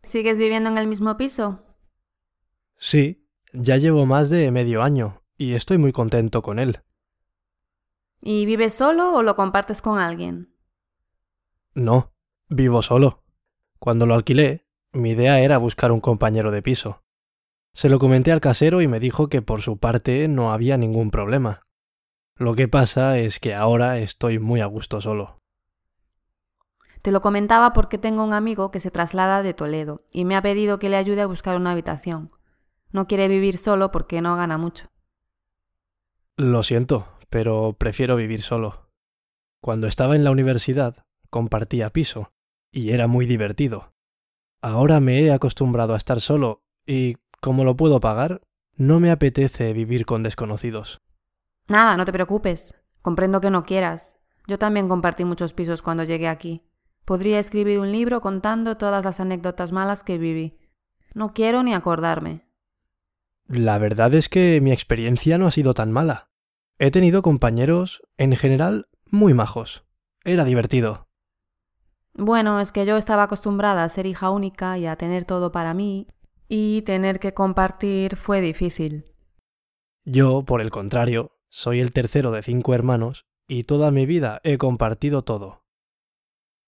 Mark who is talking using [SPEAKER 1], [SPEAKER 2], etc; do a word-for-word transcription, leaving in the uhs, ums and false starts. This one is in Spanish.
[SPEAKER 1] ¿Sigues viviendo en el mismo piso?
[SPEAKER 2] Sí, ya llevo más de medio año y estoy muy contento con él.
[SPEAKER 1] ¿Y vives solo o lo compartes con alguien?
[SPEAKER 2] No, vivo solo. Cuando lo alquilé, mi idea era buscar un compañero de piso. Se lo comenté al casero y me dijo que por su parte no había ningún problema. Lo que pasa es que ahora estoy muy a gusto solo.
[SPEAKER 1] Te lo comentaba porque tengo un amigo que se traslada de Toledo y me ha pedido que le ayude a buscar una habitación. No quiere vivir solo porque no gana mucho.
[SPEAKER 2] Lo siento, pero prefiero vivir solo. Cuando estaba en la universidad, compartía piso, y era muy divertido. Ahora me he acostumbrado a estar solo, y como lo puedo pagar, no me apetece vivir con desconocidos.
[SPEAKER 1] Nada, no te preocupes. Comprendo que no quieras. Yo también compartí muchos pisos cuando llegué aquí. Podría escribir un libro contando todas las anécdotas malas que viví. No quiero ni acordarme.
[SPEAKER 2] La verdad es que mi experiencia no ha sido tan mala. He tenido compañeros, en general, muy majos. Era divertido.
[SPEAKER 1] Bueno, es que yo estaba acostumbrada a ser hija única y a tener todo para mí, y tener que compartir fue difícil.
[SPEAKER 2] Yo, por el contrario, soy el tercero de cinco hermanos y toda mi vida he compartido todo.